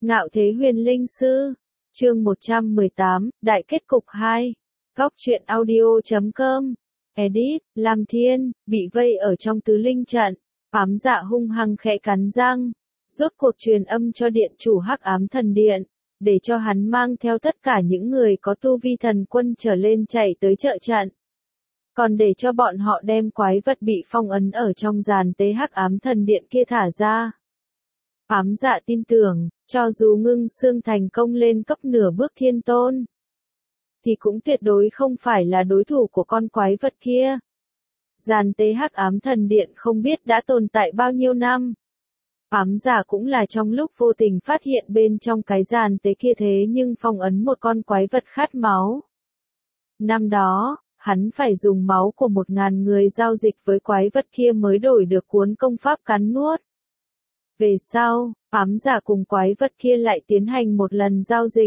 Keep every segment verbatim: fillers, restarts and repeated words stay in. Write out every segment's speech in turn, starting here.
Ngạo Thế Huyền Linh Sư, chương một trăm mười tám, Đại kết cục hai. Góc truyện audio chấm com. Edit, Lam Thiên, bị vây ở trong tứ linh trận, ám dạ hung hăng khẽ cắn răng, rốt cuộc truyền âm cho điện chủ Hắc Ám Thần Điện, để cho hắn mang theo tất cả những người có tu vi thần quân trở lên chạy tới trợ trận. Còn để cho bọn họ đem quái vật bị phong ấn ở trong giàn tế Hắc Ám Thần Điện kia thả ra. Ám dạ tin tưởng, cho dù ngưng xương thành công lên cấp nửa bước thiên tôn, thì cũng tuyệt đối không phải là đối thủ của con quái vật kia. Giàn tế Hắc Ám Thần Điện không biết đã tồn tại bao nhiêu năm. Ám dạ cũng là trong lúc vô tình phát hiện bên trong cái giàn tế kia thế nhưng phong ấn một con quái vật khát máu. Năm đó, hắn phải dùng máu của một ngàn người giao dịch với quái vật kia mới đổi được cuốn công pháp cắn nuốt. Về sau, ám dạ cùng quái vật kia lại tiến hành một lần giao dịch.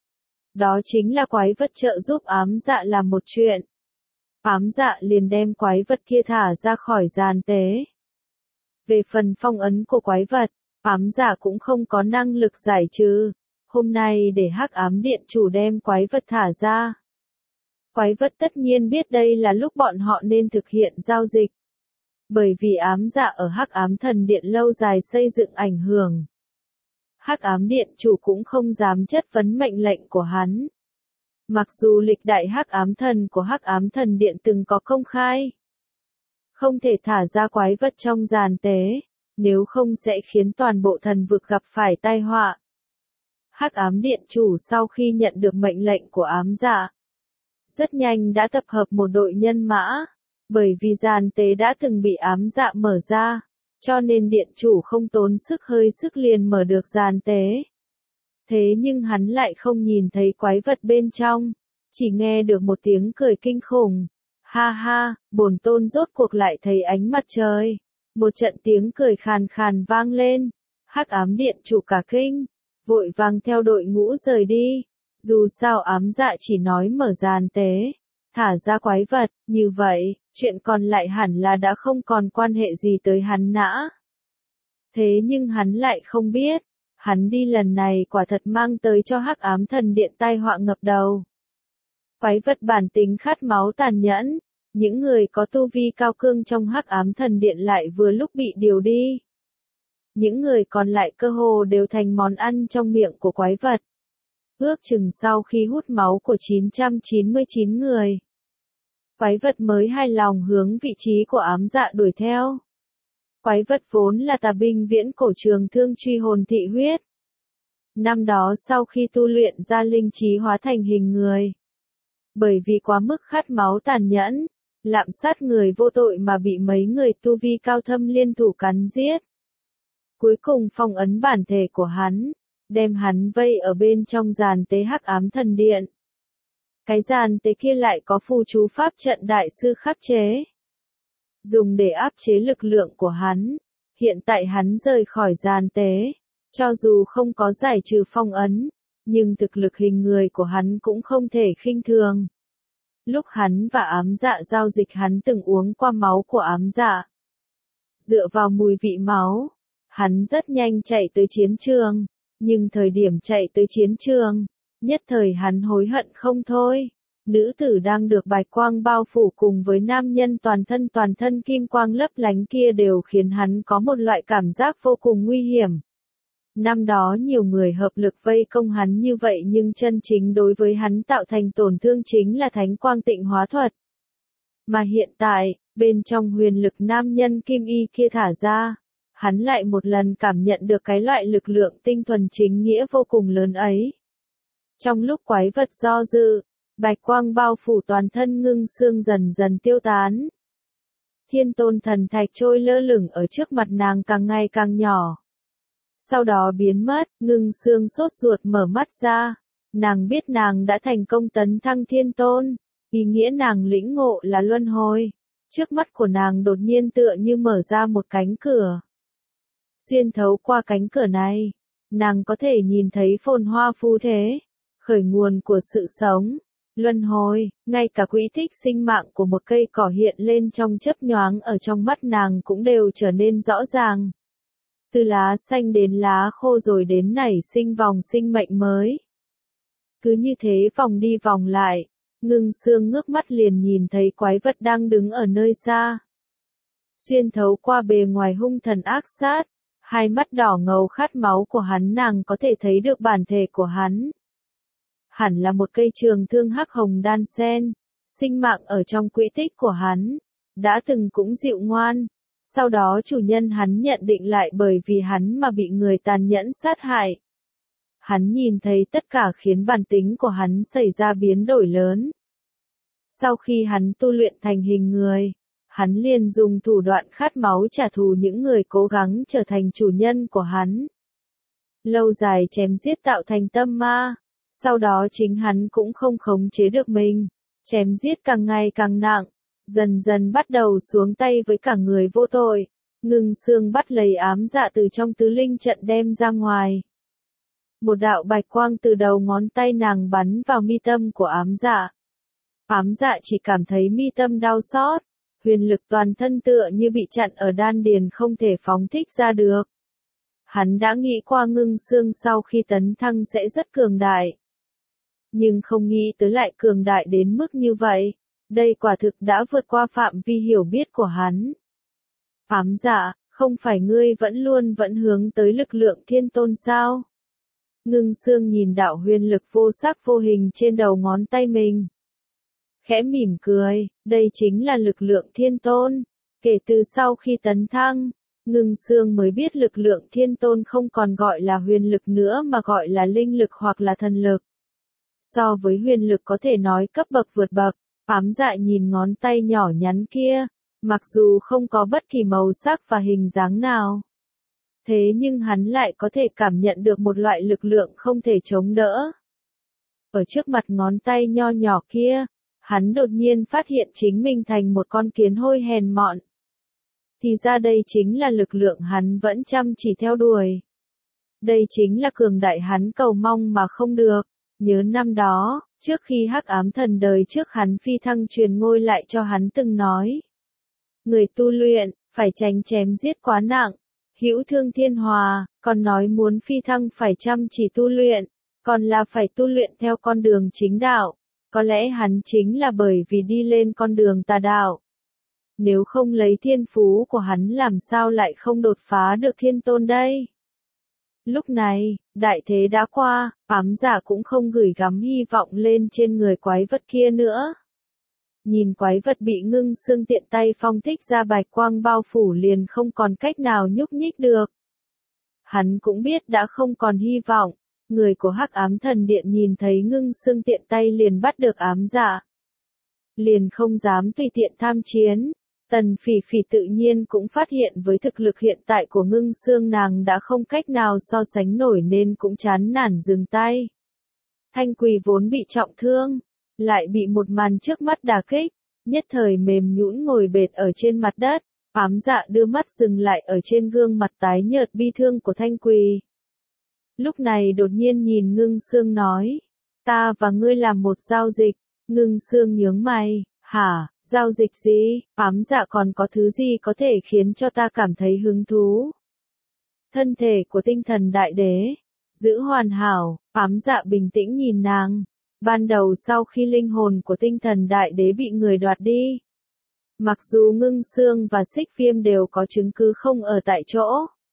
Đó chính là quái vật trợ giúp ám dạ làm một chuyện. Ám dạ liền đem quái vật kia thả ra khỏi giàn tế. Về phần phong ấn của quái vật, ám dạ cũng không có năng lực giải trừ. Hôm nay để Hắc Ám Điện chủ đem quái vật thả ra. Quái vật tất nhiên biết đây là lúc bọn họ nên thực hiện giao dịch. Bởi vì ám dạ ở Hắc Ám Thần Điện lâu dài xây dựng ảnh hưởng. Hắc Ám Điện chủ cũng không dám chất vấn mệnh lệnh của hắn. Mặc dù lịch đại Hắc Ám Thần của Hắc Ám Thần Điện từng có công khai. Không thể thả ra quái vật trong giàn tế, nếu không sẽ khiến toàn bộ thần vực gặp phải tai họa. Hắc Ám Điện chủ sau khi nhận được mệnh lệnh của ám dạ, rất nhanh đã tập hợp một đội nhân mã. Bởi vì giàn tế đã từng bị ám dạ mở ra, cho nên điện chủ không tốn sức hơi sức liền mở được giàn tế. Thế nhưng hắn lại không nhìn thấy quái vật bên trong, chỉ nghe được một tiếng cười kinh khủng. Ha ha, bổn tôn rốt cuộc lại thấy ánh mặt trời. Một trận tiếng cười khàn khàn vang lên. Hắc Ám Điện chủ cả kinh, vội vàng theo đội ngũ rời đi. Dù sao ám dạ chỉ nói mở giàn tế, thả ra quái vật, như vậy, chuyện còn lại hẳn là đã không còn quan hệ gì tới hắn nã. Thế nhưng hắn lại không biết, hắn đi lần này quả thật mang tới cho Hắc Ám Thần Điện tai họa ngập đầu. Quái vật bản tính khát máu tàn nhẫn, những người có tu vi cao cương trong Hắc Ám Thần Điện lại vừa lúc bị điều đi. Những người còn lại cơ hồ đều thành món ăn trong miệng của quái vật. Ước chừng sau khi hút máu của chín trăm chín mươi chín người, quái vật mới hài lòng hướng vị trí của ám dạ đuổi theo. Quái vật vốn là tà binh viễn cổ trường thương truy hồn thị huyết. Năm đó sau khi tu luyện ra linh trí hóa thành hình người. Bởi vì quá mức khát máu tàn nhẫn, lạm sát người vô tội mà bị mấy người tu vi cao thâm liên thủ cắn giết. Cuối cùng phong ấn bản thể của hắn, đem hắn vây ở bên trong giàn tế Hắc Ám Thần Điện. Cái giàn tế kia lại có phù chú pháp trận đại sư khắc chế, dùng để áp chế lực lượng của hắn. Hiện tại hắn rời khỏi giàn tế, cho dù không có giải trừ phong ấn, nhưng thực lực hình người của hắn cũng không thể khinh thường. Lúc hắn và ám dạ giao dịch hắn từng uống qua máu của ám dạ. Dựa vào mùi vị máu, hắn rất nhanh chạy tới chiến trường. Nhưng thời điểm chạy tới chiến trường, nhất thời hắn hối hận không thôi. Nữ tử đang được bạch quang bao phủ cùng với nam nhân toàn thân toàn thân kim quang lấp lánh kia đều khiến hắn có một loại cảm giác vô cùng nguy hiểm. Năm đó nhiều người hợp lực vây công hắn như vậy nhưng chân chính đối với hắn tạo thành tổn thương chính là thánh quang tịnh hóa thuật. Mà hiện tại, bên trong huyền lực nam nhân kim y kia thả ra, hắn lại một lần cảm nhận được cái loại lực lượng tinh thuần chính nghĩa vô cùng lớn ấy. Trong lúc quái vật do dự, bạch quang bao phủ toàn thân ngưng xương dần dần tiêu tán. Thiên tôn thần thạch trôi lơ lửng ở trước mặt nàng càng ngày càng nhỏ. Sau đó biến mất, ngưng xương sốt ruột mở mắt ra. Nàng biết nàng đã thành công tấn thăng thiên tôn, ý nghĩa nàng lĩnh ngộ là luân hồi. Trước mắt của nàng đột nhiên tựa như mở ra một cánh cửa. Xuyên thấu qua cánh cửa này, nàng có thể nhìn thấy phồn hoa phú thế, khởi nguồn của sự sống, luân hồi, ngay cả quỹ tích sinh mạng của một cây cỏ hiện lên trong chớp nhoáng ở trong mắt nàng cũng đều trở nên rõ ràng. Từ lá xanh đến lá khô rồi đến nảy sinh vòng sinh mệnh mới. Cứ như thế vòng đi vòng lại, Ngưng Sương ngước mắt liền nhìn thấy quái vật đang đứng ở nơi xa. Xuyên thấu qua bề ngoài hung thần ác sát, hai mắt đỏ ngầu khát máu của hắn nàng có thể thấy được bản thể của hắn. Hẳn là một cây trường thương hắc hồng đan sen, sinh mạng ở trong quỹ tích của hắn, đã từng cũng dịu ngoan, sau đó chủ nhân hắn nhận định lại bởi vì hắn mà bị người tàn nhẫn sát hại. Hắn nhìn thấy tất cả khiến bản tính của hắn xảy ra biến đổi lớn. Sau khi hắn tu luyện thành hình người, hắn liền dùng thủ đoạn khát máu trả thù những người cố gắng trở thành chủ nhân của hắn. Lâu dài chém giết tạo thành tâm ma, sau đó chính hắn cũng không khống chế được mình, chém giết càng ngày càng nặng, dần dần bắt đầu xuống tay với cả người vô tội. Ngưng Sương bắt lấy ám dạ từ trong tứ linh trận đem ra ngoài. Một đạo bạch quang từ đầu ngón tay nàng bắn vào mi tâm của ám dạ. Ám dạ chỉ cảm thấy mi tâm đau xót, huyền lực toàn thân tựa như bị chặn ở đan điền không thể phóng thích ra được. Hắn đã nghĩ qua Ngưng Sương sau khi tấn thăng sẽ rất cường đại. Nhưng không nghĩ tới lại cường đại đến mức như vậy, đây quả thực đã vượt qua phạm vi hiểu biết của hắn. Ám dạ, không phải ngươi vẫn luôn vẫn hướng tới lực lượng thiên tôn sao? Ngưng Sương nhìn đạo huyền lực vô sắc vô hình trên đầu ngón tay mình. Khẽ mỉm cười, đây chính là lực lượng thiên tôn. Kể từ sau khi tấn thăng, Ngưng Sương mới biết lực lượng thiên tôn không còn gọi là huyền lực nữa mà gọi là linh lực hoặc là thần lực. So với huyền lực có thể nói cấp bậc vượt bậc, ám dạ nhìn ngón tay nhỏ nhắn kia, mặc dù không có bất kỳ màu sắc và hình dáng nào. Thế nhưng hắn lại có thể cảm nhận được một loại lực lượng không thể chống đỡ. Ở trước mặt ngón tay nho nhỏ kia, hắn đột nhiên phát hiện chính mình thành một con kiến hôi hèn mọn. Thì ra đây chính là lực lượng hắn vẫn chăm chỉ theo đuổi. Đây chính là cường đại hắn cầu mong mà không được. Nhớ năm đó, trước khi hắc ám thần đời trước hắn phi thăng truyền ngôi lại cho hắn từng nói. Người tu luyện, phải tránh chém giết quá nặng, hữu thương thiên hòa, còn nói muốn phi thăng phải chăm chỉ tu luyện, còn là phải tu luyện theo con đường chính đạo. Có lẽ hắn chính là bởi vì đi lên con đường tà đạo. Nếu không lấy thiên phú của hắn làm sao lại không đột phá được thiên tôn đây? Lúc này, đại thế đã qua, ám dạ cũng không gửi gắm hy vọng lên trên người quái vật kia nữa. Nhìn quái vật bị Ngưng Sương tiện tay phong thích ra bạch quang bao phủ liền không còn cách nào nhúc nhích được. Hắn cũng biết đã không còn hy vọng, người của hắc ám thần điện nhìn thấy Ngưng Sương tiện tay liền bắt được ám dạ. Liền không dám tùy tiện tham chiến. Tần Phỉ Phỉ tự nhiên cũng phát hiện với thực lực hiện tại của Ngưng Sương nàng đã không cách nào so sánh nổi nên cũng chán nản dừng tay. Thanh Quỳ vốn bị trọng thương, lại bị một màn trước mắt đả kích, nhất thời mềm nhũn ngồi bệt ở trên mặt đất, ám dạ đưa mắt dừng lại ở trên gương mặt tái nhợt bi thương của Thanh Quỳ. Lúc này đột nhiên nhìn Ngưng Sương nói, ta và ngươi làm một giao dịch. Ngưng Sương nhướng mày, hả? Giao dịch gì? Ám dạ còn có thứ gì có thể khiến cho ta cảm thấy hứng thú? Thân thể của tinh thần đại đế, giữ hoàn hảo, ám dạ bình tĩnh nhìn nàng. Ban đầu sau khi linh hồn của tinh thần đại đế bị người đoạt đi. Mặc dù Ngưng Sương và Xích Viêm đều có chứng cứ không ở tại chỗ.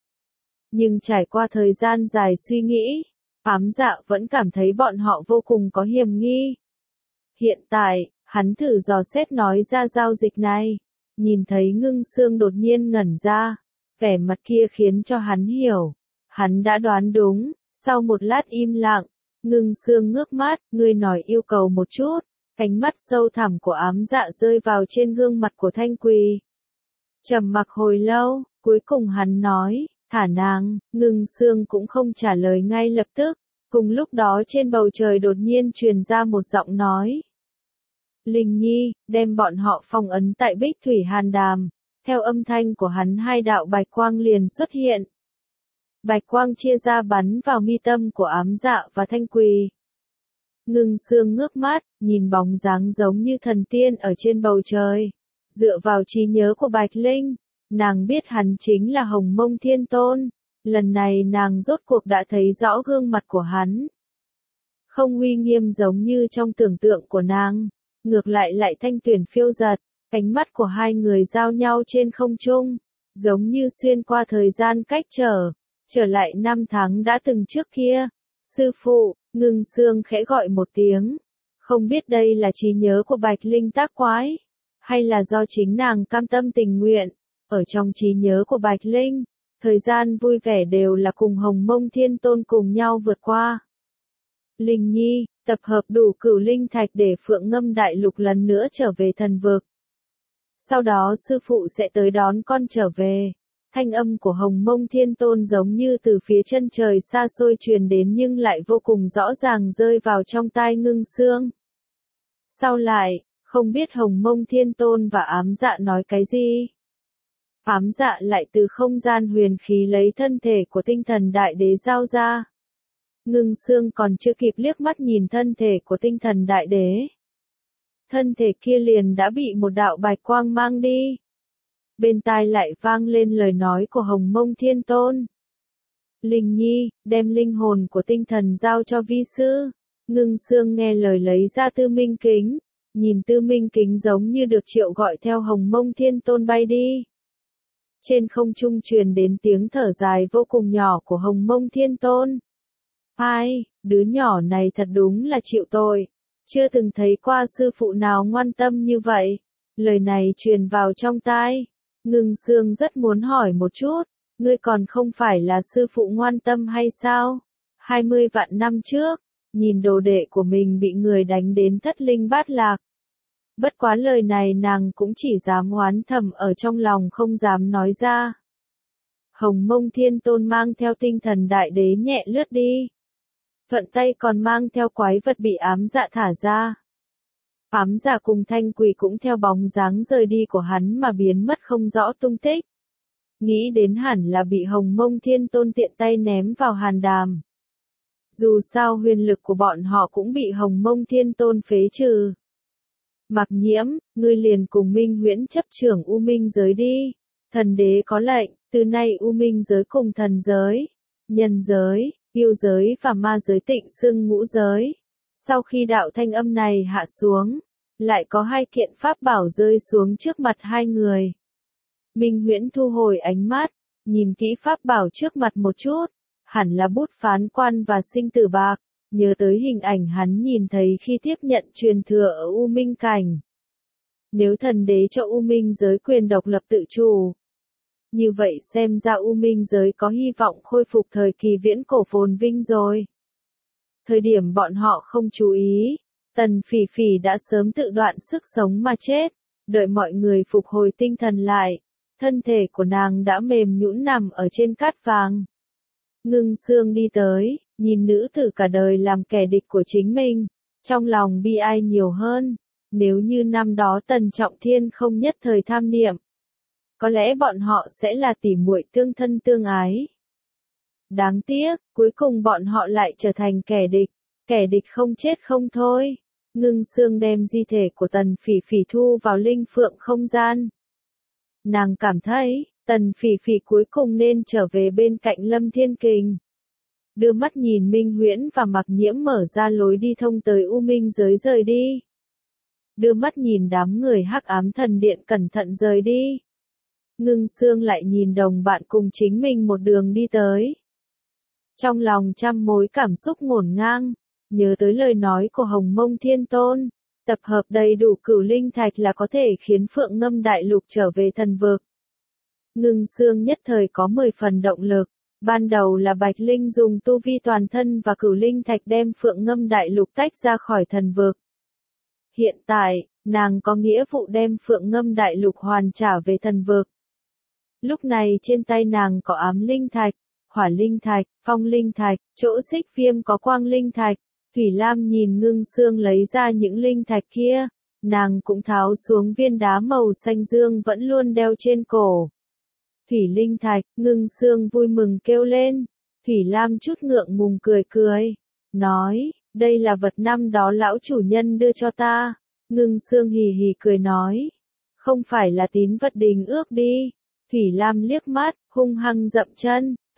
Nhưng trải qua thời gian dài suy nghĩ, ám dạ vẫn cảm thấy bọn họ vô cùng có hiểm nghi. Hiện tại, hắn thử dò xét nói ra giao dịch này, nhìn thấy Ngưng Sương đột nhiên ngẩn ra, vẻ mặt kia khiến cho hắn hiểu, hắn đã đoán đúng. Sau một lát im lặng, Ngưng Sương ngước mắt, ngươi nói yêu cầu một chút, ánh mắt sâu thẳm của ám dạ rơi vào trên gương mặt của Thanh Quỳ. Trầm mặc hồi lâu, cuối cùng hắn nói, thả nàng. Ngưng Sương cũng không trả lời ngay lập tức, cùng lúc đó trên bầu trời đột nhiên truyền ra một giọng nói. Linh Nhi, đem bọn họ phong ấn tại Bích Thủy Hàn Đàm. Theo âm thanh của hắn hai đạo bạch quang liền xuất hiện. Bạch quang chia ra bắn vào mi tâm của ám dạ và Thanh Quỳ. Ngưng Sương ngước mắt, nhìn bóng dáng giống như thần tiên ở trên bầu trời. Dựa vào trí nhớ của Bạch Linh, nàng biết hắn chính là Hồng Mông Thiên Tôn. Lần này nàng rốt cuộc đã thấy rõ gương mặt của hắn. Không uy nghiêm giống như trong tưởng tượng của nàng, ngược lại lại thanh tuyển phiêu dật, ánh mắt của hai người giao nhau trên không trung, giống như xuyên qua thời gian cách trở, trở lại năm tháng đã từng trước kia. Sư phụ, Ngưng Sương khẽ gọi một tiếng, không biết đây là trí nhớ của Bạch Linh tác quái, hay là do chính nàng cam tâm tình nguyện. Ở trong trí nhớ của Bạch Linh, thời gian vui vẻ đều là cùng Hồng Mông Thiên Tôn cùng nhau vượt qua. Linh Nhi, tập hợp đủ cửu linh thạch để Phượng Ngâm Đại Lục lần nữa trở về thần vực. Sau đó sư phụ sẽ tới đón con trở về. Thanh âm của Hồng Mông Thiên Tôn giống như từ phía chân trời xa xôi truyền đến nhưng lại vô cùng rõ ràng rơi vào trong tai Ngưng Sương. Sau lại, không biết Hồng Mông Thiên Tôn và Ám Dạ nói cái gì. Ám Dạ lại từ không gian huyền khí lấy thân thể của tinh thần đại đế giao ra. Ngưng Sương còn chưa kịp liếc mắt nhìn thân thể của tinh thần đại đế. Thân thể kia liền đã bị một đạo bạch quang mang đi. Bên tai lại vang lên lời nói của Hồng Mông Thiên Tôn. Linh Nhi, đem linh hồn của tinh thần giao cho vi sư. Ngưng Sương nghe lời lấy ra tư minh kính. Nhìn tư minh kính giống như được triệu gọi theo Hồng Mông Thiên Tôn bay đi. Trên không trung truyền đến tiếng thở dài vô cùng nhỏ của Hồng Mông Thiên Tôn. Ai, đứa nhỏ này thật đúng là chịu tội. Chưa từng thấy qua sư phụ nào ngoan tâm như vậy. Lời này truyền vào trong tai. Ngưng Sương rất muốn hỏi một chút. Ngươi còn không phải là sư phụ ngoan tâm hay sao? Hai mươi vạn năm trước, nhìn đồ đệ của mình bị người đánh đến thất linh bát lạc. Bất quá lời này nàng cũng chỉ dám oán thầm ở trong lòng không dám nói ra. Hồng Mông Thiên Tôn mang theo tinh thần đại đế nhẹ lướt đi. Thuận tay còn mang theo quái vật bị ám dạ thả ra. Ám dạ cùng thanh quỷ cũng theo bóng dáng rời đi của hắn mà biến mất không rõ tung tích. Nghĩ đến hẳn là bị Hồng Mông Thiên Tôn tiện tay ném vào hàn đàm. Dù sao huyền lực của bọn họ cũng bị Hồng Mông Thiên Tôn phế trừ. Mặc Nhiễm, ngươi liền cùng Minh Huyễn chấp trưởng U Minh giới đi. Thần đế có lệnh, từ nay U Minh giới cùng thần giới, nhân giới, yêu giới và ma giới tịnh xưng ngũ giới. Sau khi đạo thanh âm này hạ xuống, lại có hai kiện pháp bảo rơi xuống trước mặt hai người. Minh Huyễn thu hồi ánh mắt, nhìn kỹ pháp bảo trước mặt một chút, hẳn là bút phán quan và sinh tử bạc, nhớ tới hình ảnh hắn nhìn thấy khi tiếp nhận truyền thừa ở U Minh cảnh. Nếu thần đế cho U Minh giới quyền độc lập tự chủ, như vậy xem ra U Minh giới có hy vọng khôi phục thời kỳ viễn cổ phồn vinh rồi. Thời điểm bọn họ không chú ý, Tần Phỉ Phỉ đã sớm tự đoạn sức sống mà chết, đợi mọi người phục hồi tinh thần lại, thân thể của nàng đã mềm nhũn nằm ở trên cát vàng. Ngưng Sương đi tới, nhìn nữ tử cả đời làm kẻ địch của chính mình, trong lòng bi ai nhiều hơn, nếu như năm đó Tần Trọng Thiên không nhất thời tham niệm, có lẽ bọn họ sẽ là tỉ muội tương thân tương ái. Đáng tiếc, cuối cùng bọn họ lại trở thành kẻ địch, kẻ địch không chết không thôi. Ngưng Sương đem di thể của Tần Phỉ Phỉ thu vào linh phượng không gian. Nàng cảm thấy, Tần Phỉ Phỉ cuối cùng nên trở về bên cạnh Lâm Thiên Kình. Đưa mắt nhìn Minh Huyễn và Mặc Nhiễm mở ra lối đi thông tới U Minh giới rời đi. Đưa mắt nhìn đám người Hắc Ám Thần Điện cẩn thận rời đi. Ngưng Sương lại nhìn đồng bạn cùng chính mình một đường đi tới. Trong lòng trăm mối cảm xúc ngổn ngang, nhớ tới lời nói của Hồng Mông Thiên Tôn, tập hợp đầy đủ cửu linh thạch là có thể khiến Phượng Ngâm Đại Lục trở về thần vực. Ngưng Sương nhất thời có mười phần động lực, ban đầu là Bạch Linh dùng tu vi toàn thân và cửu linh thạch đem Phượng Ngâm Đại Lục tách ra khỏi thần vực. Hiện tại, nàng có nghĩa vụ đem Phượng Ngâm Đại Lục hoàn trả về thần vực. Lúc này trên tay nàng có ám linh thạch, hỏa linh thạch, phong linh thạch, chỗ xích viêm có quang linh thạch. Thủy Lam nhìn Ngưng Sương lấy ra những linh thạch kia, nàng cũng tháo xuống viên đá màu xanh dương vẫn luôn đeo trên cổ. Thủy linh thạch, Ngưng Sương vui mừng kêu lên. Thủy Lam chút ngượng ngùng cười cười, nói, đây là vật năm đó lão chủ nhân đưa cho ta. Ngưng Sương hì hì cười nói, không phải là tín vật đình ước đi. Thủy Lam liếc mắt, hung hăng dậm chân,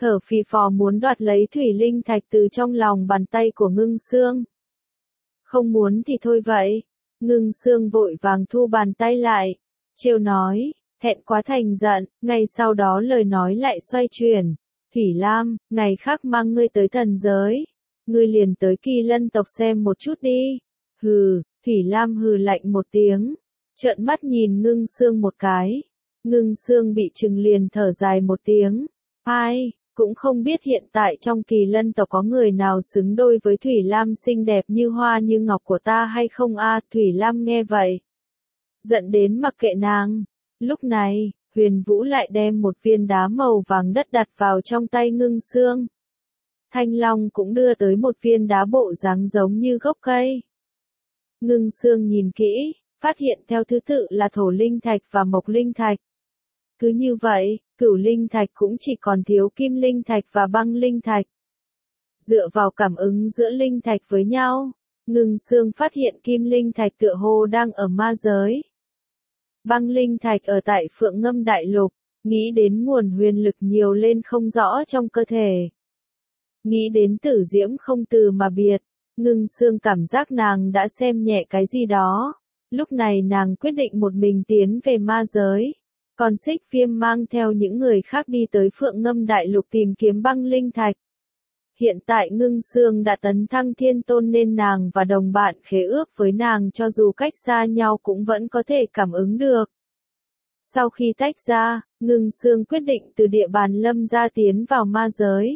thở phì phò muốn đoạt lấy thủy linh thạch từ trong lòng bàn tay của Ngưng Sương. Không muốn thì thôi vậy. Ngưng Sương vội vàng thu bàn tay lại, trêu nói, thẹn quá thành giận, ngay sau đó lời nói lại xoay chuyển. Thủy Lam, ngày khác mang ngươi tới thần giới. Ngươi liền tới Kỳ Lân tộc xem một chút đi. Hừ, Thủy Lam hừ lạnh một tiếng, trợn mắt nhìn Ngưng Sương một cái. Ngưng Sương bị trừng liền thở dài một tiếng. Ai, cũng không biết hiện tại trong Kỳ Lân tộc có người nào xứng đôi với Thủy Lam xinh đẹp như hoa như ngọc của ta hay không a? Thủy Lam nghe vậy, giận đến mặc kệ nàng. Lúc này, Huyền Vũ lại đem một viên đá màu vàng đất đặt vào trong tay Ngưng Sương. Thanh Long cũng đưa tới một viên đá bộ dáng giống như gốc cây. Ngưng Sương nhìn kỹ, phát hiện theo thứ tự là thổ linh thạch và mộc linh thạch. Cứ như vậy, cửu linh thạch cũng chỉ còn thiếu kim linh thạch và băng linh thạch. Dựa vào cảm ứng giữa linh thạch với nhau, Ngưng Sương phát hiện kim linh thạch tựa hồ đang ở ma giới. Băng linh thạch ở tại Phượng Ngâm Đại Lục, nghĩ đến nguồn huyền lực nhiều lên không rõ trong cơ thể. Nghĩ đến Tử Diễm không từ mà biệt, Ngưng Sương cảm giác nàng đã xem nhẹ cái gì đó. Lúc này nàng quyết định một mình tiến về ma giới. Còn Xích Viêm mang theo những người khác đi tới Phượng Ngâm Đại Lục tìm kiếm băng linh thạch. Hiện tại Ngưng Sương đã tấn thăng thiên tôn nên nàng và đồng bạn khế ước với nàng cho dù cách xa nhau cũng vẫn có thể cảm ứng được. Sau khi tách ra, Ngưng Sương quyết định từ địa bàn Lâm gia tiến vào ma giới.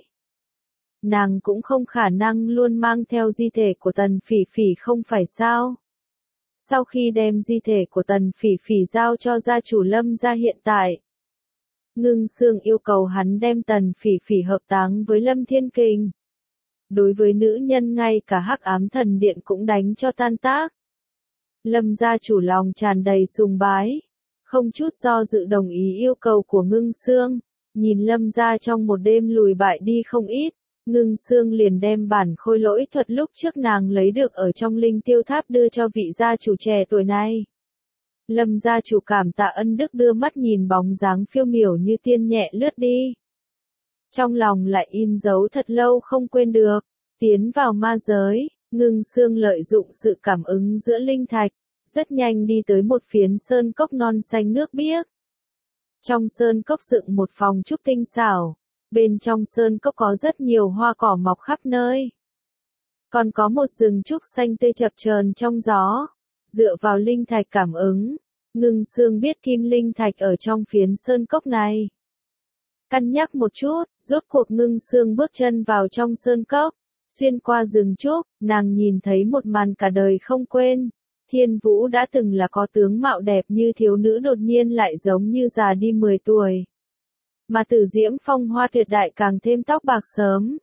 Nàng cũng không khả năng luôn mang theo di thể của Tần Phỉ Phỉ không phải sao? Sau khi đem di thể của Tần Phỉ Phỉ giao cho gia chủ Lâm gia hiện tại, Ngưng Sương yêu cầu hắn đem Tần Phỉ Phỉ hợp táng với Lâm Thiên Kình. Đối với nữ nhân ngay cả Hắc Ám Thần Điện cũng đánh cho tan tác. Lâm gia chủ lòng tràn đầy sùng bái, không chút do dự đồng ý yêu cầu của Ngưng Sương. Nhìn Lâm gia trong một đêm lùi bại đi không ít, Ngưng Sương liền đem bản khôi lỗi thuật lúc trước nàng lấy được ở trong linh tiêu tháp đưa cho vị gia chủ trẻ tuổi này. Lâm gia chủ cảm tạ ân đức đưa mắt nhìn bóng dáng phiêu miểu như tiên nhẹ lướt đi. Trong lòng lại in dấu thật lâu không quên được. Tiến vào ma giới, Ngưng Sương lợi dụng sự cảm ứng giữa linh thạch, rất nhanh đi tới một phiến sơn cốc non xanh nước biếc. Trong sơn cốc dựng một phòng trúc tinh xảo. Bên trong sơn cốc có rất nhiều hoa cỏ mọc khắp nơi. Còn có một rừng trúc xanh tươi chập chờn trong gió. Dựa vào linh thạch cảm ứng, Ngưng Sương biết kim linh thạch ở trong phiến sơn cốc này. Cân nhắc một chút, rốt cuộc Ngưng Sương bước chân vào trong sơn cốc. Xuyên qua rừng trúc, nàng nhìn thấy một màn cả đời không quên. Thiên Vũ đã từng là có tướng mạo đẹp như thiếu nữ đột nhiên lại giống như già đi mười tuổi. Mà Tử Diễm phong hoa tuyệt đại càng thêm tóc bạc sớm.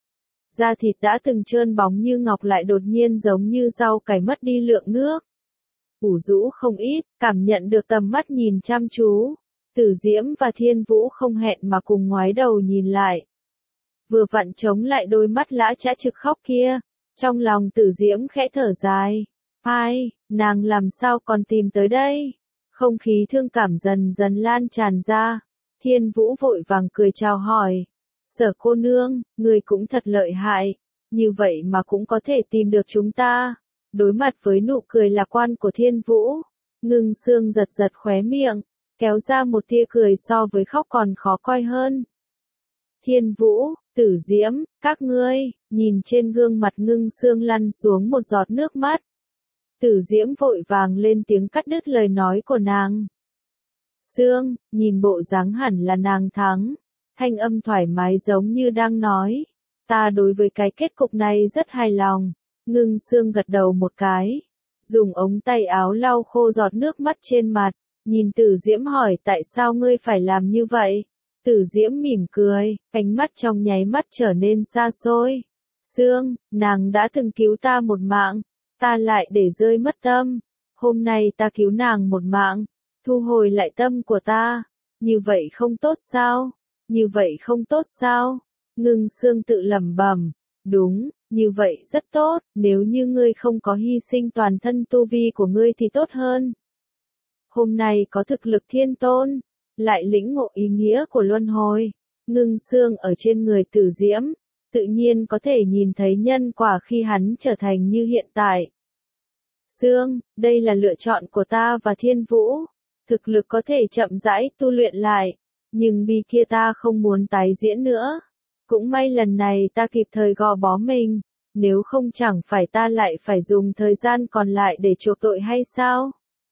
Da thịt đã từng trơn bóng như ngọc lại đột nhiên giống như rau cải mất đi lượng nước. Ủ rũ không ít, cảm nhận được tầm mắt nhìn chăm chú. Tử Diễm và Thiên Vũ không hẹn mà cùng ngoái đầu nhìn lại. Vừa vặn chống lại đôi mắt lã chã trực khóc kia. Trong lòng Tử Diễm khẽ thở dài. Ai, nàng làm sao còn tìm tới đây? Không khí thương cảm dần dần lan tràn ra. Thiên Vũ vội vàng cười chào hỏi. Sở cô nương, người cũng thật lợi hại. Như vậy mà cũng có thể tìm được chúng ta. Đối mặt với nụ cười lạc quan của Thiên Vũ, Ngưng Sương giật giật khóe miệng, kéo ra một tia cười so với khóc còn khó coi hơn. Thiên Vũ, Tử Diễm, các ngươi, nhìn trên gương mặt Ngưng Sương lăn xuống một giọt nước mắt. Tử Diễm vội vàng lên tiếng cắt đứt lời nói của nàng. Sương, nhìn bộ dáng hẳn là nàng thắng. Thanh âm thoải mái giống như đang nói. Ta đối với cái kết cục này rất hài lòng. Ngưng Sương gật đầu một cái. Dùng ống tay áo lau khô giọt nước mắt trên mặt. Nhìn Tử Diễm hỏi tại sao ngươi phải làm như vậy. Tử Diễm mỉm cười, ánh mắt trong nháy mắt trở nên xa xôi. Sương, nàng đã từng cứu ta một mạng. Ta lại để rơi mất tâm. Hôm nay ta cứu nàng một mạng. Thu hồi lại tâm của ta. Như vậy không tốt sao? Như vậy không tốt sao? Ngưng Sương tự lẩm bẩm. Đúng, như vậy rất tốt. Nếu như ngươi không có hy sinh toàn thân tu vi của ngươi thì tốt hơn. Hôm nay có thực lực thiên tôn. Lại lĩnh ngộ ý nghĩa của luân hồi. ngưng xương ở trên người Tử Diễm, tự nhiên có thể nhìn thấy nhân quả khi hắn trở thành như hiện tại. Xương, đây là lựa chọn của ta và Thiên Vũ, thực lực có thể chậm rãi tu luyện lại, nhưng bi kia ta không muốn tái diễn nữa. Cũng may lần này ta kịp thời gò bó mình, nếu không chẳng phải ta lại phải dùng thời gian còn lại để chuộc tội hay sao?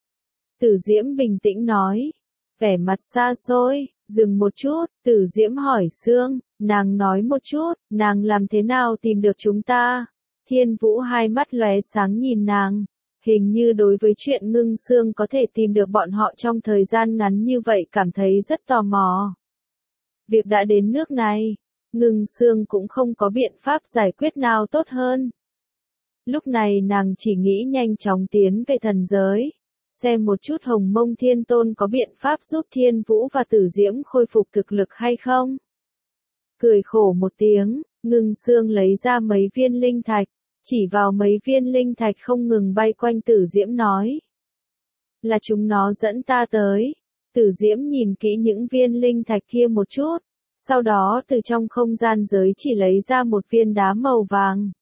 Tử Diễm bình tĩnh nói, vẻ mặt xa xôi, dừng một chút, Tử Diễm hỏi Sương, nàng nói một chút, nàng làm thế nào tìm được chúng ta? Thiên Vũ hai mắt lóe sáng nhìn nàng, hình như đối với chuyện Ngưng Sương có thể tìm được bọn họ trong thời gian ngắn như vậy cảm thấy rất tò mò. Việc đã đến nước này, Ngưng Sương cũng không có biện pháp giải quyết nào tốt hơn. Lúc này nàng chỉ nghĩ nhanh chóng tiến về thần giới, xem một chút Hồng Mông Thiên Tôn có biện pháp giúp Thiên Vũ và Tử Diễm khôi phục thực lực hay không. Cười khổ một tiếng, Ngưng Sương lấy ra mấy viên linh thạch, chỉ vào mấy viên linh thạch không ngừng bay quanh Tử Diễm nói. Là chúng nó dẫn ta tới. Tử Diễm nhìn kỹ những viên linh thạch kia một chút, sau đó từ trong không gian giới chỉ lấy ra một viên đá màu vàng.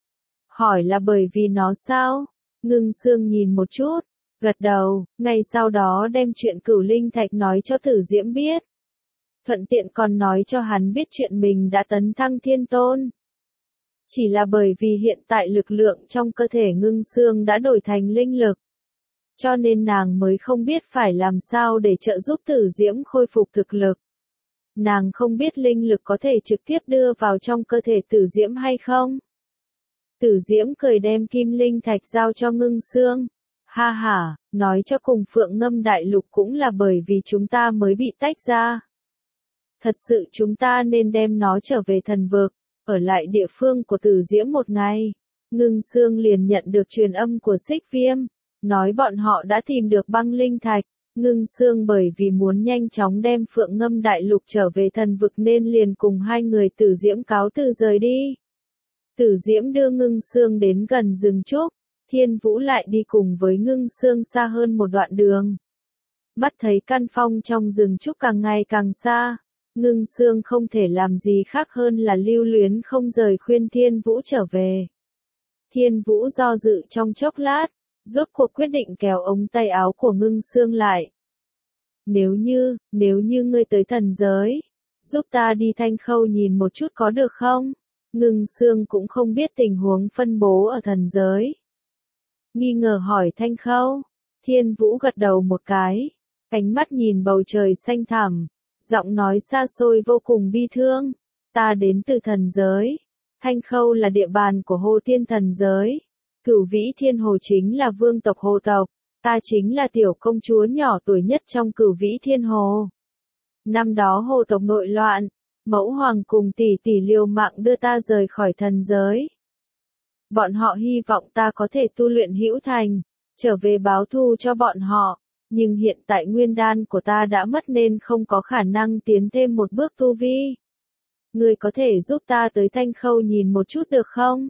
Hỏi là bởi vì nó sao? Ngưng Sương nhìn một chút, gật đầu, ngay sau đó đem chuyện Cửu Linh Thạch nói cho Tử Diễm biết. Thuận tiện còn nói cho hắn biết chuyện mình đã tấn thăng Thiên Tôn. Chỉ là bởi vì hiện tại lực lượng trong cơ thể Ngưng Sương đã đổi thành linh lực, cho nên nàng mới không biết phải làm sao để trợ giúp Tử Diễm khôi phục thực lực. Nàng không biết linh lực có thể trực tiếp đưa vào trong cơ thể Tử Diễm hay không. Tử Diễm cười đem kim linh thạch giao cho Ngưng Sương. Ha ha, nói cho cùng Phượng Ngâm Đại Lục cũng là bởi vì chúng ta mới bị tách ra. Thật sự chúng ta nên đem nó trở về thần vực, ở lại địa phương của Tử Diễm một ngày. Ngưng Sương liền nhận được truyền âm của Xích Viêm, nói bọn họ đã tìm được băng linh thạch. Ngưng Sương bởi vì muốn nhanh chóng đem Phượng Ngâm Đại Lục trở về thần vực nên liền cùng hai người Tử Diễm cáo từ rời đi. Tử Diễm đưa Ngưng Sương đến gần rừng trúc, Thiên Vũ lại đi cùng với Ngưng Sương xa hơn một đoạn đường. Mắt thấy căn phong trong rừng trúc càng ngày càng xa, Ngưng Sương không thể làm gì khác hơn là lưu luyến không rời khuyên Thiên Vũ trở về. Thiên Vũ do dự trong chốc lát, rốt cuộc quyết định kéo ống tay áo của Ngưng Sương lại. Nếu như, nếu như ngươi tới thần giới, giúp ta đi Thanh Khâu nhìn một chút có được không? Ngưng Sương cũng không biết tình huống phân bố ở thần giới. Nghi ngờ hỏi Thanh Khâu. Thiên Vũ gật đầu một cái, ánh mắt nhìn bầu trời xanh thẳm, giọng nói xa xôi vô cùng bi thương. Ta đến từ thần giới. Thanh Khâu là địa bàn của Hồ Tiên thần giới. Cửu Vĩ Thiên Hồ chính là vương tộc Hồ tộc. Ta chính là tiểu công chúa nhỏ tuổi nhất trong Cửu Vĩ Thiên Hồ. Năm đó Hồ tộc nội loạn, Mẫu Hoàng cùng tỷ tỷ liều mạng đưa ta rời khỏi thần giới. Bọn họ hy vọng ta có thể tu luyện hữu thành, trở về báo thù cho bọn họ, nhưng hiện tại nguyên đan của ta đã mất nên không có khả năng tiến thêm một bước tu vi. Ngươi có thể giúp ta tới Thanh Khâu nhìn một chút được không?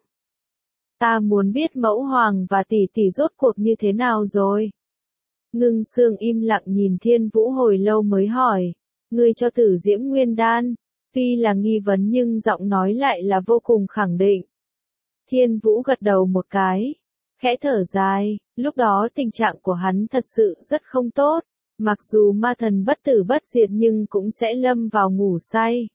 Ta muốn biết Mẫu Hoàng và tỷ tỷ rốt cuộc như thế nào rồi. Ngưng Sương im lặng nhìn Thiên Vũ hồi lâu mới hỏi, ngươi cho Tử Diễm nguyên đan, tuy là nghi vấn nhưng giọng nói lại là vô cùng khẳng định. Thiên Vũ gật đầu một cái, khẽ thở dài, lúc đó tình trạng của hắn thật sự rất không tốt, mặc dù ma thần bất tử bất diệt nhưng cũng sẽ lâm vào ngủ say.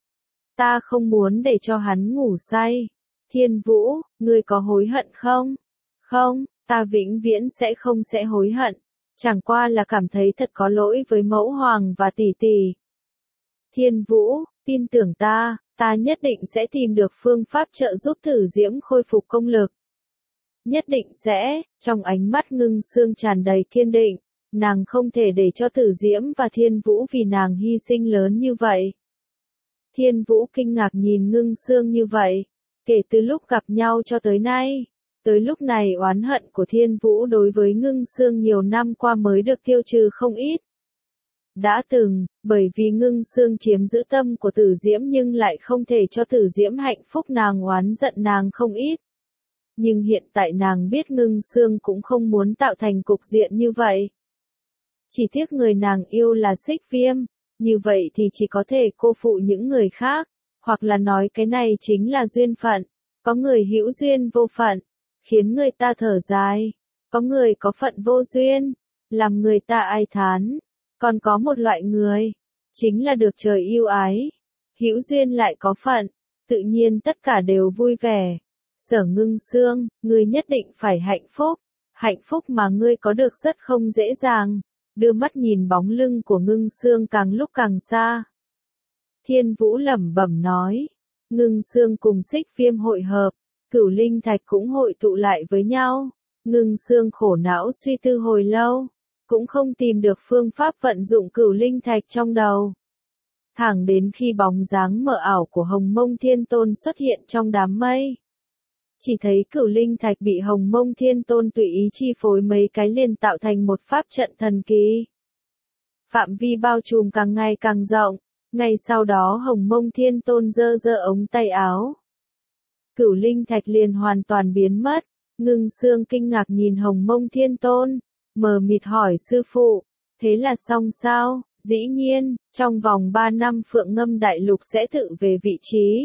Ta không muốn để cho hắn ngủ say. Thiên Vũ, ngươi có hối hận không? Không, ta vĩnh viễn sẽ không sẽ hối hận, chẳng qua là cảm thấy thật có lỗi với Mẫu Hoàng và tỷ tỷ. Thiên Vũ, tin tưởng ta, ta nhất định sẽ tìm được phương pháp trợ giúp Tử Diễm khôi phục công lực. Nhất định sẽ, trong ánh mắt Ngưng Sương tràn đầy kiên định, nàng không thể để cho Tử Diễm và Thiên Vũ vì nàng hy sinh lớn như vậy. Thiên Vũ kinh ngạc nhìn Ngưng Sương như vậy, kể từ lúc gặp nhau cho tới nay, tới lúc này oán hận của Thiên Vũ đối với Ngưng Sương nhiều năm qua mới được tiêu trừ không ít. Đã từng, bởi vì Ngưng Sương chiếm giữ tâm của Tử Diễm nhưng lại không thể cho Tử Diễm hạnh phúc nàng oán giận nàng không ít. Nhưng hiện tại nàng biết Ngưng Sương cũng không muốn tạo thành cục diện như vậy. Chỉ tiếc người nàng yêu là Xích Viêm, như vậy thì chỉ có thể cô phụ những người khác, hoặc là nói cái này chính là duyên phận, có người hữu duyên vô phận, khiến người ta thở dài, có người có phận vô duyên, làm người ta ai thán, còn có một loại người, chính là được trời yêu ái, hữu duyên lại có phận, tự nhiên tất cả đều vui vẻ. Sở Ngưng Xương, ngươi nhất định phải hạnh phúc, hạnh phúc mà ngươi có được rất không dễ dàng. Đưa mắt nhìn bóng lưng của Ngưng Xương càng lúc càng xa. Thiên Vũ lẩm bẩm nói, Ngưng Xương cùng Xích Viêm hội hợp, Cửu Linh Thạch cũng hội tụ lại với nhau. Ngưng Xương khổ não suy tư hồi lâu, cũng không tìm được phương pháp vận dụng Cửu Linh Thạch trong đầu. Thẳng đến khi bóng dáng mờ ảo của Hồng Mông Thiên Tôn xuất hiện trong đám mây. Chỉ thấy Cửu Linh Thạch bị Hồng Mông Thiên Tôn tùy ý chi phối mấy cái liền tạo thành một pháp trận thần kỳ. Phạm vi bao trùm càng ngày càng rộng, ngay sau đó Hồng Mông Thiên Tôn giơ giơ ống tay áo. Cửu Linh Thạch liền hoàn toàn biến mất, Ngưng Xương kinh ngạc nhìn Hồng Mông Thiên Tôn, mờ mịt hỏi sư phụ, thế là xong sao? Dĩ nhiên, trong vòng ba năm Phượng Ngâm Đại Lục sẽ tự về vị trí.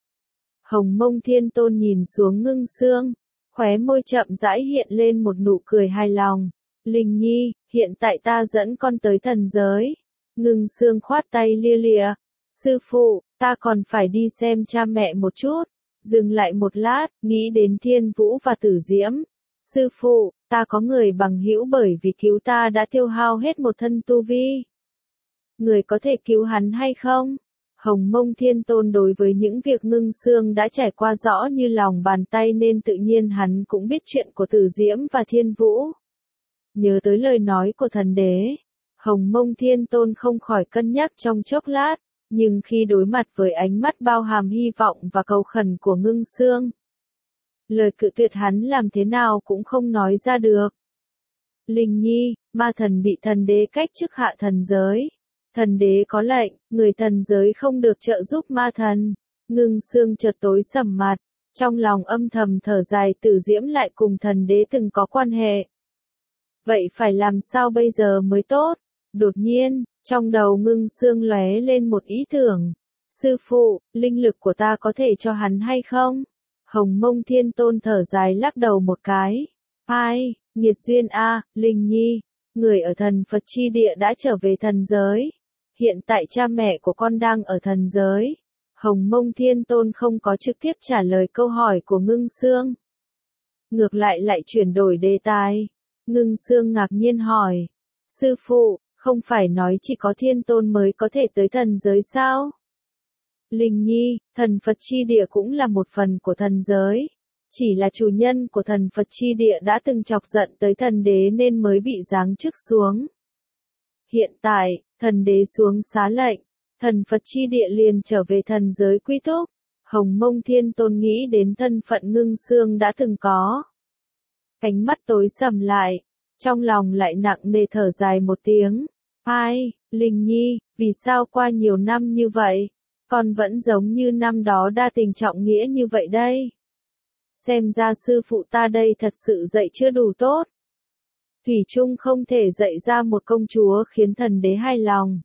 Hồng Mông Thiên Tôn nhìn xuống Ngưng Xương, khóe môi chậm rãi hiện lên một nụ cười hài lòng. Linh Nhi, hiện tại ta dẫn con tới thần giới. Ngưng Xương khoát tay lia lịa. Sư phụ, ta còn phải đi xem cha mẹ một chút. Dừng lại một lát, nghĩ đến Thiên Vũ và Tử Diễm. Sư phụ, ta có người bằng hữu bởi vì cứu ta đã tiêu hao hết một thân tu vi. Người có thể cứu hắn hay không? Hồng Mông Thiên Tôn đối với những việc Ngưng Xương đã trải qua rõ như lòng bàn tay nên tự nhiên hắn cũng biết chuyện của Tử Diễm và Thiên Vũ. Nhớ tới lời nói của thần đế, Hồng Mông Thiên Tôn không khỏi cân nhắc trong chốc lát, nhưng khi đối mặt với ánh mắt bao hàm hy vọng và cầu khẩn của Ngưng Xương, lời cự tuyệt hắn làm thế nào cũng không nói ra được. Linh Nhi, ma thần bị thần đế cách chức hạ thần giới. Thần đế có lệnh, người thần giới không được trợ giúp ma thần. Ngưng Xương chợt tối sầm mặt, trong lòng âm thầm thở dài. Tử Diễm lại cùng thần đế từng có quan hệ. Vậy phải làm sao bây giờ mới tốt? Đột nhiên, trong đầu Ngưng Xương lóe lên một ý tưởng. Sư phụ, linh lực của ta có thể cho hắn hay không? Hồng Mông Thiên Tôn thở dài lắc đầu một cái. Ai, nghiệt duyên a, Linh Nhi, người ở thần Phật chi địa đã trở về thần giới. Hiện tại cha mẹ của con đang ở thần giới. Hồng Mông Thiên Tôn không có trực tiếp trả lời câu hỏi của Ngưng Xương. Ngược lại lại chuyển đổi đề tài. Ngưng Xương ngạc nhiên hỏi. Sư phụ, không phải nói chỉ có Thiên Tôn mới có thể tới thần giới sao? Linh Nhi, thần Phật chi địa cũng là một phần của thần giới. Chỉ là chủ nhân của thần Phật chi địa đã từng chọc giận tới thần đế nên mới bị giáng chức xuống. Hiện tại, thần đế xuống xá lệnh, thần Phật chi địa liền trở về thần giới quy túc. Hồng Mông Thiên Tôn nghĩ đến thân phận Ngưng Xương đã từng có. Ánh mắt tối sầm lại, trong lòng lại nặng nề thở dài một tiếng. Ai, Linh Nhi, vì sao qua nhiều năm như vậy, con vẫn giống như năm đó đa tình trọng nghĩa như vậy đây? Xem ra sư phụ ta đây thật sự dạy chưa đủ tốt. Thủy chung không thể dạy ra một công chúa khiến thần đế hài lòng.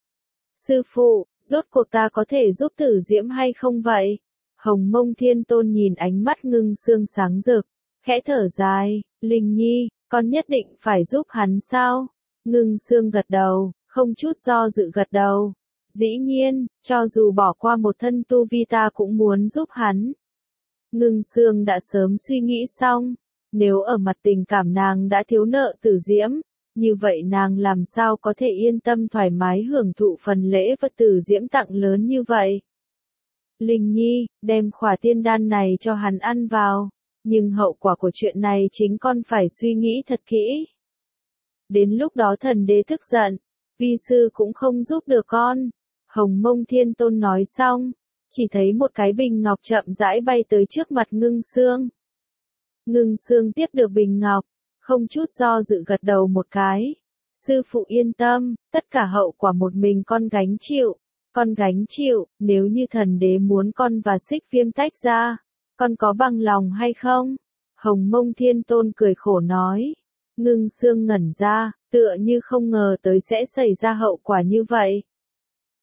Sư phụ, rốt cuộc ta có thể giúp Tử Diễm hay không vậy? Hồng Mông Thiên Tôn nhìn ánh mắt Ngưng Xương sáng rực, khẽ thở dài. Linh Nhi, con nhất định phải giúp hắn sao? Ngưng Xương gật đầu, không chút do dự gật đầu. Dĩ nhiên, cho dù bỏ qua một thân tu vi ta cũng muốn giúp hắn. Ngưng Xương đã sớm suy nghĩ xong, nếu ở mặt tình cảm nàng đã thiếu nợ Tử Diễm, như vậy nàng làm sao có thể yên tâm thoải mái hưởng thụ phần lễ vật Tử Diễm tặng lớn như vậy. Linh Nhi, đem khỏa tiên đan này cho hắn ăn vào, nhưng hậu quả của chuyện này chính con phải suy nghĩ thật kỹ. Đến lúc đó thần đế tức giận, vi sư cũng không giúp được con. Hồng Mông Thiên Tôn nói xong, chỉ thấy một cái bình ngọc chậm rãi bay tới trước mặt Ngưng Xương. Ngưng Xương tiếp được bình ngọc, không chút do dự gật đầu một cái. Sư phụ yên tâm, tất cả hậu quả một mình con gánh chịu. Con gánh chịu, nếu như thần đế muốn con và Xích Viêm tách ra, con có bằng lòng hay không? Hồng Mông Thiên Tôn cười khổ nói. Ngưng Xương ngẩn ra, tựa như không ngờ tới sẽ xảy ra hậu quả như vậy.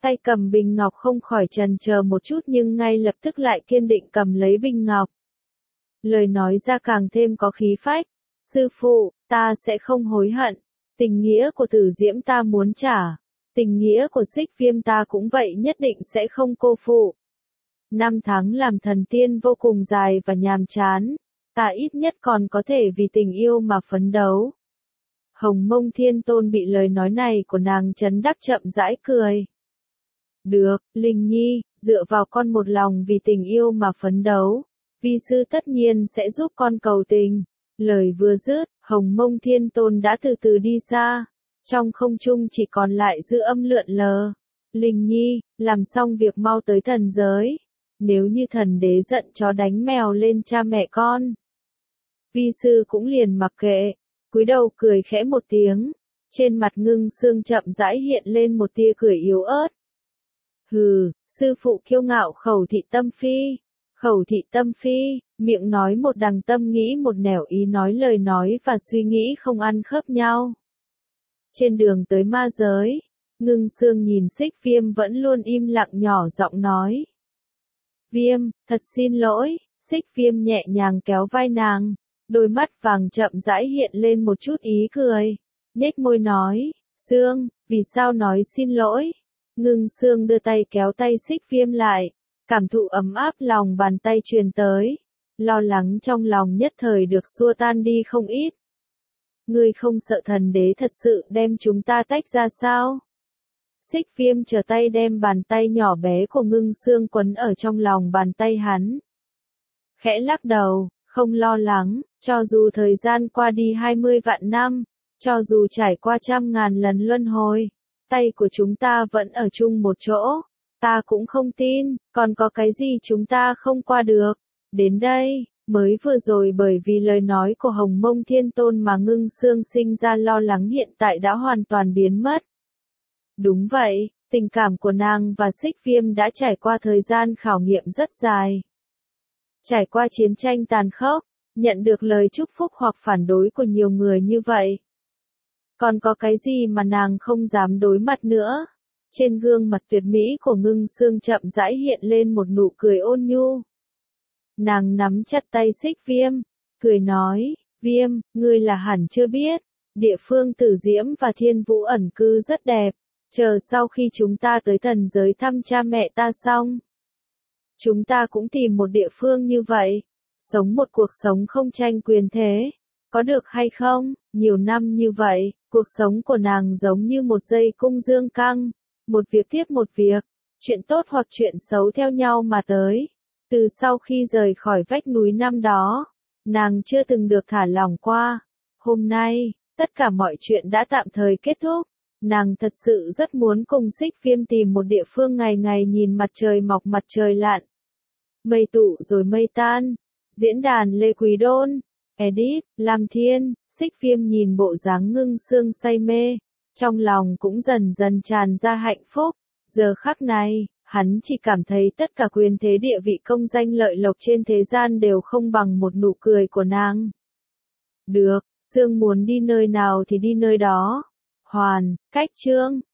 tay cầm bình ngọc không khỏi chần chờ một chút nhưng ngay lập tức lại kiên định cầm lấy bình ngọc. Lời nói ra càng thêm có khí phách. Sư phụ, ta sẽ không hối hận. Tình nghĩa của Tử Diễm ta muốn trả. Tình nghĩa của Xích Viêm ta cũng vậy nhất định sẽ không cô phụ. Năm tháng làm thần tiên vô cùng dài và nhàm chán. Ta ít nhất còn có thể vì tình yêu mà phấn đấu. Hồng Mông Thiên Tôn bị lời nói này của nàng chấn đắc chậm rãi cười. Được, Linh Nhi, dựa vào con một lòng vì tình yêu mà phấn đấu. Vi sư tất nhiên sẽ giúp con cầu tình. Lời vừa dứt, Hồng Mông Thiên Tôn đã từ từ đi xa. Trong không trung chỉ còn lại dư âm lượn lờ. Linh Nhi, làm xong việc mau tới thần giới. Nếu như thần đế giận chó đánh mèo lên cha mẹ con. Vi sư cũng liền mặc kệ. Cúi đầu cười khẽ một tiếng. Trên mặt Ngưng Sương chậm rãi hiện lên một tia cười yếu ớt. Hừ, sư phụ kiêu ngạo khẩu thị tâm phi. Khẩu thị tâm phi, miệng nói một đằng tâm nghĩ một nẻo, ý nói lời nói và suy nghĩ không ăn khớp nhau. Trên đường tới ma giới, Ngưng Sương nhìn Xích Viêm vẫn luôn im lặng nhỏ giọng nói. Viêm, thật xin lỗi. Xích Viêm nhẹ nhàng kéo vai nàng, đôi mắt vàng chậm rãi hiện lên một chút ý cười, nhếch môi nói, Sương, vì sao nói xin lỗi? Ngưng Sương đưa tay kéo tay Xích Viêm lại, cảm thụ ấm áp lòng bàn tay truyền tới, lo lắng trong lòng nhất thời được xua tan đi không ít. Ngươi không sợ thần đế thật sự đem chúng ta tách ra sao? Xích Viêm trở tay đem bàn tay nhỏ bé của Ngưng Sương quấn ở trong lòng bàn tay hắn. Khẽ lắc đầu, không lo lắng, cho dù thời gian qua đi hai mươi vạn năm, cho dù trải qua trăm ngàn lần luân hồi, tay của chúng ta vẫn ở chung một chỗ. Ta cũng không tin, còn có cái gì chúng ta không qua được. Đến đây, mới vừa rồi bởi vì lời nói của Hồng Mông Thiên Tôn mà Ngưng Sương sinh ra lo lắng hiện tại đã hoàn toàn biến mất. Đúng vậy, tình cảm của nàng và Xích Viêm đã trải qua thời gian khảo nghiệm rất dài. Trải qua chiến tranh tàn khốc, nhận được lời chúc phúc hoặc phản đối của nhiều người như vậy. Còn có cái gì mà nàng không dám đối mặt nữa? Trên gương mặt tuyệt mỹ của Ngưng Sương chậm rãi hiện lên một nụ cười ôn nhu. Nàng nắm chặt tay Xích Viêm, cười nói, Viêm, ngươi là hẳn chưa biết, địa phương Tử Diễm và Thiên Vũ ẩn cư rất đẹp, chờ sau khi chúng ta tới thần giới thăm cha mẹ ta xong. Chúng ta cũng tìm một địa phương như vậy, sống một cuộc sống không tranh quyền thế, có được hay không? Nhiều năm như vậy, cuộc sống của nàng giống như một dây cung dương căng, một việc tiếp một việc, chuyện tốt hoặc chuyện xấu theo nhau mà tới. Từ sau khi rời khỏi vách núi năm đó, nàng chưa từng được thả lỏng qua. Hôm nay, tất cả mọi chuyện đã tạm thời kết thúc. Nàng thật sự rất muốn cùng Xích Viêm tìm một địa phương ngày ngày nhìn mặt trời mọc mặt trời lặn. Mây tụ rồi mây tan. Diễn đàn Lê Quý Đôn. Edit, Lam Thiên. Xích Viêm nhìn bộ dáng Ngưng Sương say mê. Trong lòng cũng dần dần tràn ra hạnh phúc. Giờ khắc này, hắn chỉ cảm thấy tất cả quyền thế địa vị công danh lợi lộc trên thế gian đều không bằng một nụ cười của nàng. Được, Sương muốn đi nơi nào thì đi nơi đó. Hoàn, cách chương.